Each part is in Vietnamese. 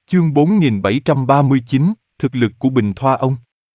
Chương 4739, thực lực của Bình Thoa Ông.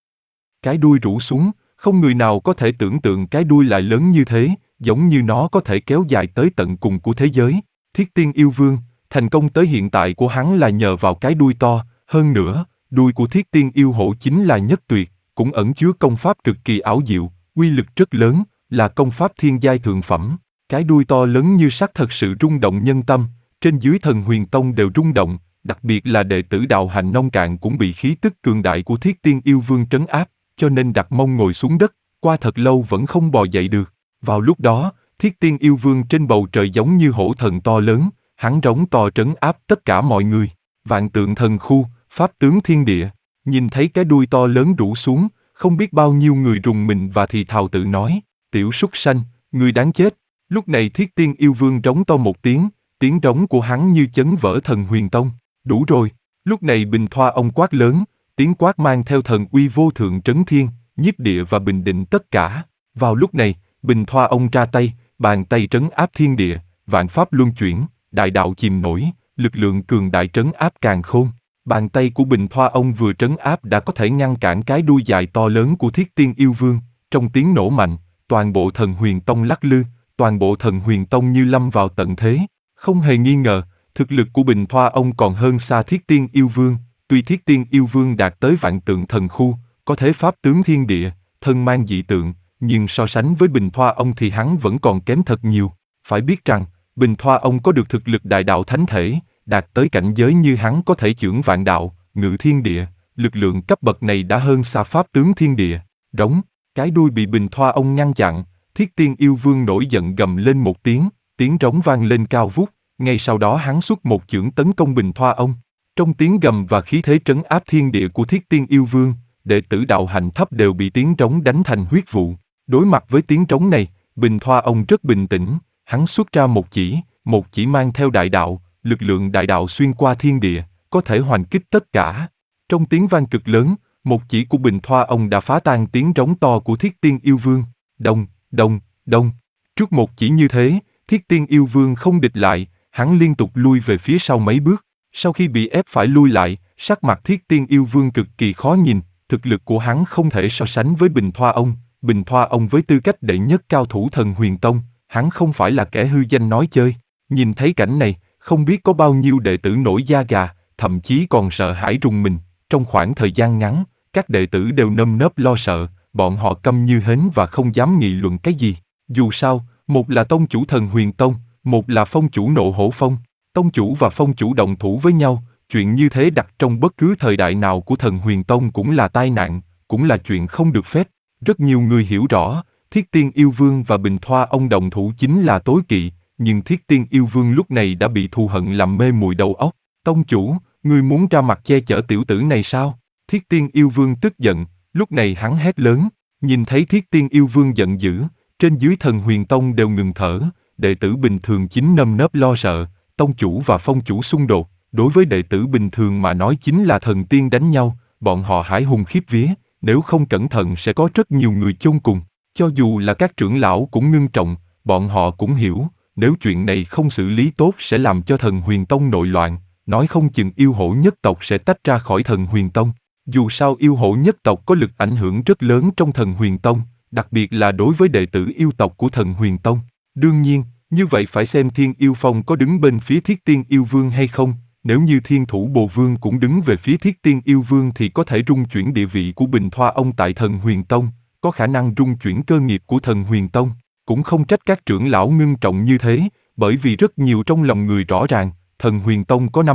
Cái đuôi rũ xuống, không người nào có thể tưởng tượng cái đuôi lại lớn như thế, giống như nó có thể kéo dài tới tận cùng của thế giới. Thiết Tiên Yêu Vương, thành công tới hiện tại của hắn là nhờ vào cái đuôi to, hơn nữa, đuôi của Thiết Tiên Yêu Hổ chính là nhất tuyệt, cũng ẩn chứa công pháp cực kỳ ảo diệu, uy lực rất lớn, là công pháp thiên giai thượng phẩm. Cái đuôi to lớn như sắt thật sự rung động nhân tâm, trên dưới Thần Huyền Tông đều rung động. Đặc biệt là đệ tử đạo hành nông cạn cũng bị khí tức cường đại của Thiết Tiên Yêu Vương trấn áp, cho nên đặt mông ngồi xuống đất, qua thật lâu vẫn không bò dậy được. Vào lúc đó, Thiết Tiên Yêu Vương trên bầu trời giống như hổ thần to lớn, hắn rống to trấn áp tất cả mọi người. Vạn tượng thần khu, pháp tướng thiên địa, nhìn thấy cái đuôi to lớn rũ xuống, không biết bao nhiêu người rùng mình và thì thào tự nói, tiểu súc sanh, người đáng chết. Lúc này Thiết Tiên Yêu Vương rống to một tiếng rống của hắn như chấn vỡ Thần Huyền Tông. Đủ rồi, lúc này Bình Thoa Ông quát lớn, tiếng quát mang theo thần uy vô thượng trấn thiên, nhiếp địa và bình định tất cả. Vào lúc này, Bình Thoa Ông ra tay, bàn tay trấn áp thiên địa, vạn pháp luân chuyển, đại đạo chìm nổi, lực lượng cường đại trấn áp càn khôn. Bàn tay của Bình Thoa Ông vừa trấn áp đã có thể ngăn cản cái đuôi dài to lớn của Thiết Tiên Yêu Vương. Trong tiếng nổ mạnh, toàn bộ Thần Huyền Tông lắc lư, toàn bộ Thần Huyền Tông như lâm vào tận thế. Không hề nghi ngờ, thực lực của Bình Thoa Ông còn hơn xa Thiết Tiên Yêu Vương. Tuy Thiết Tiên Yêu Vương đạt tới vạn tượng thần khu, có thể pháp tướng thiên địa, thân mang dị tượng, nhưng so sánh với Bình Thoa Ông thì hắn vẫn còn kém thật nhiều. Phải biết rằng, Bình Thoa Ông có được thực lực đại đạo thánh thể, đạt tới cảnh giới như hắn có thể chưởng vạn đạo, ngự thiên địa, lực lượng cấp bậc này đã hơn xa pháp tướng thiên địa. Rống, cái đuôi bị Bình Thoa Ông ngăn chặn, Thiết Tiên Yêu Vương nổi giận gầm lên một tiếng rống vang lên cao vút. Ngay sau đó hắn xuất một chưởng tấn công Bình Thoa Ông. Trong tiếng gầm và khí thế trấn áp thiên địa của Thiết Tiên Yêu Vương, đệ tử đạo hành thấp đều bị tiếng trống đánh thành huyết vụ. Đối mặt với tiếng trống này, Bình Thoa Ông rất bình tĩnh, hắn xuất ra một chỉ mang theo đại đạo, lực lượng đại đạo xuyên qua thiên địa, có thể hoành kích tất cả. Trong tiếng vang cực lớn, một chỉ của Bình Thoa Ông đã phá tan tiếng trống to của Thiết Tiên Yêu Vương. Đông, đông, đông. Trước một chỉ như thế, Thiết Tiên Yêu Vương không địch lại, hắn liên tục lui về phía sau mấy bước. Sau khi bị ép phải lui lại, sắc mặt Thiết Tiên Yêu Vương cực kỳ khó nhìn, thực lực của hắn không thể so sánh với Bình Thoa Ông. Bình Thoa Ông với tư cách đệ nhất cao thủ Thần Huyền Tông, hắn không phải là kẻ hư danh nói chơi. Nhìn thấy cảnh này, không biết có bao nhiêu đệ tử nổi da gà, thậm chí còn sợ hãi rùng mình. Trong khoảng thời gian ngắn, các đệ tử đều nơm nớp lo sợ, bọn họ câm như hến và không dám nghị luận cái gì. Dù sao, một là tông chủ Thần Huyền Tông, một là phong chủ Nộ Hổ Phong. Tông chủ và phong chủ đồng thủ với nhau, chuyện như thế đặt trong bất cứ thời đại nào của Thần Huyền Tông cũng là tai nạn, cũng là chuyện không được phép. Rất nhiều người hiểu rõ, Thiết Tiên Yêu Vương và Bình Thoa Ông đồng thủ chính là tối kỵ, nhưng Thiết Tiên Yêu Vương lúc này đã bị thù hận làm mê muội đầu óc. Tông chủ, ngươi muốn ra mặt che chở tiểu tử này sao? Thiết Tiên Yêu Vương tức giận, lúc này hắn hét lớn. Nhìn thấy Thiết Tiên Yêu Vương giận dữ, trên dưới Thần Huyền Tông đều ngừng thở. Đệ tử bình thường chính nơm nớp lo sợ, tông chủ và phong chủ xung đột, đối với đệ tử bình thường mà nói chính là thần tiên đánh nhau, bọn họ hãi hùng khiếp vía, nếu không cẩn thận sẽ có rất nhiều người chôn cùng. Cho dù là các trưởng lão cũng ngưng trọng, bọn họ cũng hiểu, nếu chuyện này không xử lý tốt sẽ làm cho Thần Huyền Tông nội loạn, nói không chừng yêu hổ nhất tộc sẽ tách ra khỏi Thần Huyền Tông. Dù sao yêu hổ nhất tộc có lực ảnh hưởng rất lớn trong Thần Huyền Tông, đặc biệt là đối với đệ tử yêu tộc của Thần Huyền Tông. Đương nhiên, như vậy phải xem Thiên Yêu Phong có đứng bên phía Thiết Tiên Yêu Vương hay không, nếu như Thiên Thủ Bồ Vương cũng đứng về phía Thiết Tiên Yêu Vương thì có thể rung chuyển địa vị của Bình Thoa Ông tại Thần Huyền Tông, có khả năng rung chuyển cơ nghiệp của Thần Huyền Tông. Cũng không trách các trưởng lão ngưng trọng như thế, bởi vì rất nhiều trong lòng người rõ ràng, Thần Huyền Tông có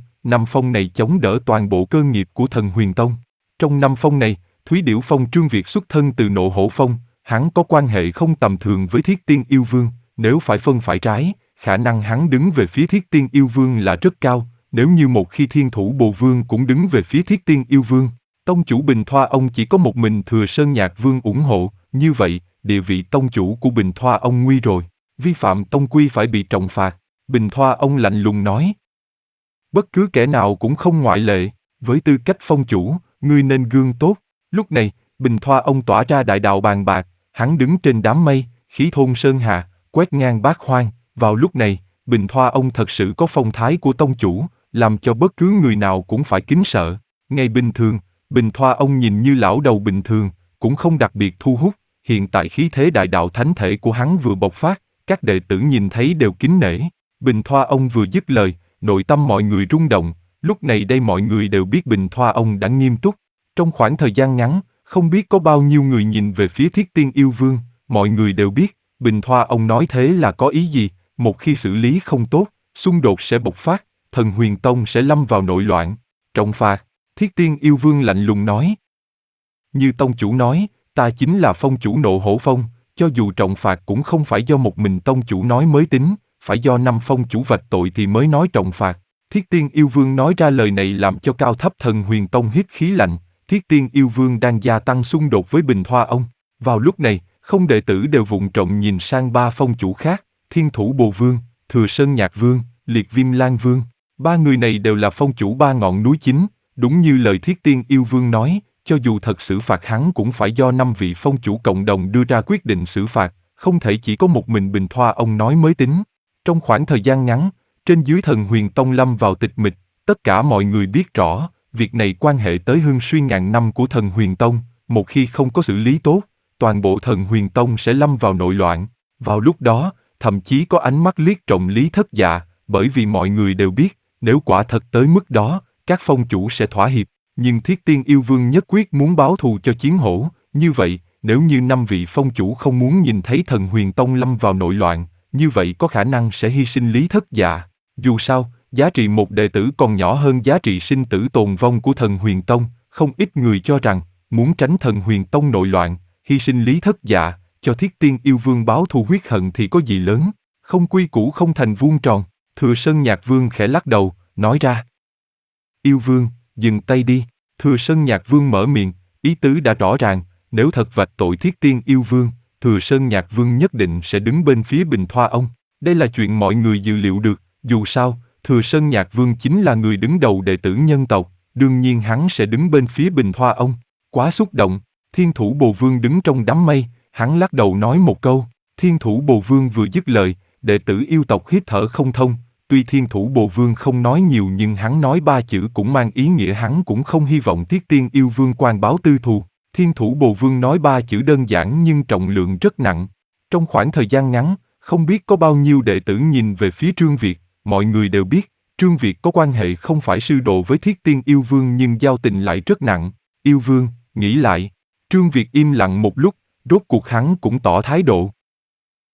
5 phong này chống đỡ toàn bộ cơ nghiệp của Thần Huyền Tông. Trong 5 phong này, Thúy Điểu Phong Trương Việt xuất thân từ Nộ Hổ Phong, hắn có quan hệ không tầm thường với Thiết Tiên Yêu Vương, nếu phải phân phải trái, khả năng hắn đứng về phía Thiết Tiên Yêu Vương là rất cao, nếu như một khi Thiên Thủ Bồ Vương cũng đứng về phía Thiết Tiên Yêu Vương. Tông chủ Bình Thoa Ông chỉ có một mình Thừa Sơn Nhạc Vương ủng hộ, như vậy, địa vị tông chủ của Bình Thoa Ông nguy rồi, vi phạm tông quy phải bị trọng phạt. Bình Thoa Ông lạnh lùng nói. Bất cứ kẻ nào cũng không ngoại lệ, với tư cách phong chủ, ngươi nên gương tốt. Lúc này, Bình Thoa Ông tỏa ra đại đạo bàn bạc, hắn đứng trên đám mây, khí thôn sơn hà, quét ngang bát hoang. Vào lúc này, Bình Thoa Ông thật sự có phong thái của tông chủ, làm cho bất cứ người nào cũng phải kính sợ. Ngày bình thường, Bình Thoa ông nhìn như lão đầu bình thường, cũng không đặc biệt thu hút, hiện tại khí thế đại đạo thánh thể của hắn vừa bộc phát, các đệ tử nhìn thấy đều kính nể. Bình Thoa ông vừa dứt lời, nội tâm mọi người rung động, lúc này đây mọi người đều biết Bình Thoa ông đã nghiêm túc. Trong khoảng thời gian ngắn, không biết có bao nhiêu người nhìn về phía Thiết Tiên Yêu Vương, mọi người đều biết, Bình Thoa ông nói thế là có ý gì, một khi xử lý không tốt, xung đột sẽ bộc phát, Thần Huyền Tông sẽ lâm vào nội loạn. Trọng phạt, Thiết Tiên Yêu Vương lạnh lùng nói. Như tông chủ nói, ta chính là phong chủ Nộ Hổ Phong, cho dù trọng phạt cũng không phải do một mình tông chủ nói mới tính, phải do 5 phong chủ vạch tội thì mới nói trọng phạt. Thiết Tiên Yêu Vương nói ra lời này làm cho cao thấp Thần Huyền Tông hít khí lạnh, Thiết Tiên Yêu Vương đang gia tăng xung đột với Bình Thoa ông. Vào lúc này, không đệ tử đều vụng trộm nhìn sang 3 phong chủ khác, Thiên Thủ Bồ Vương, Thừa Sơn Nhạc Vương, Liệt Viêm Lan Vương. 3 người này đều là phong chủ 3 ngọn núi chính, đúng như lời Thiết Tiên Yêu Vương nói, cho dù thật xử phạt hắn cũng phải do 5 vị phong chủ cộng đồng đưa ra quyết định xử phạt, không thể chỉ có một mình Bình Thoa ông nói mới tính. Trong khoảng thời gian ngắn, trên dưới Thần Huyền Tông lâm vào tịch mịch, tất cả mọi người biết rõ, việc này quan hệ tới hưng suy ngàn năm của Thần Huyền Tông, một khi không có xử lý tốt, toàn bộ Thần Huyền Tông sẽ lâm vào nội loạn. Vào lúc đó, thậm chí có ánh mắt liếc trộm Lý Thất Dạ, bởi vì mọi người đều biết, nếu quả thật tới mức đó, các phong chủ sẽ thỏa hiệp. Nhưng Thiết Tiên Yêu Vương nhất quyết muốn báo thù cho Chiến Hổ, như vậy, nếu như 5 vị phong chủ không muốn nhìn thấy Thần Huyền Tông lâm vào nội loạn, như vậy có khả năng sẽ hy sinh Lý Thất Dạ. Dù sao, giá trị một đệ tử còn nhỏ hơn giá trị sinh tử tồn vong của Thần Huyền Tông, không ít người cho rằng, muốn tránh Thần Huyền Tông nội loạn, hy sinh Lý Thất Dạ, cho Thiết Tiên Yêu Vương báo thù huyết hận thì có gì lớn, không quy củ không thành vuông tròn. Thừa Sơn Nhạc Vương khẽ lắc đầu, nói ra. Yêu Vương, dừng tay đi. Thừa Sơn Nhạc Vương mở miệng, ý tứ đã rõ ràng, nếu thật vạch tội Thiết Tiên Yêu Vương, Thừa Sơn Nhạc Vương nhất định sẽ đứng bên phía Bình Thoa ông. Đây là chuyện mọi người dự liệu được, dù sao, Thừa Sơn Nhạc Vương chính là người đứng đầu đệ tử nhân tộc, đương nhiên hắn sẽ đứng bên phía Bình Thoa ông. Quá xúc động, Thiên Thủ Bồ Vương đứng trong đám mây, hắn lắc đầu nói một câu. Thiên Thủ Bồ Vương vừa dứt lời, đệ tử yêu tộc hít thở không thông. Tuy Thiên Thủ Bồ Vương không nói nhiều nhưng hắn nói 3 chữ cũng mang ý nghĩa hắn cũng không hy vọng Thiết Tiên Yêu Vương quan báo tư thù. Thiên Thủ Bồ Vương nói 3 chữ đơn giản nhưng trọng lượng rất nặng. Trong khoảng thời gian ngắn, không biết có bao nhiêu đệ tử nhìn về phía Trương Việt, mọi người đều biết, Trương Việt có quan hệ không phải sư đồ với Thiết Tiên Yêu Vương nhưng giao tình lại rất nặng. Yêu Vương, nghĩ lại. Trương Việt im lặng một lúc, rốt cuộc hắn cũng tỏ thái độ.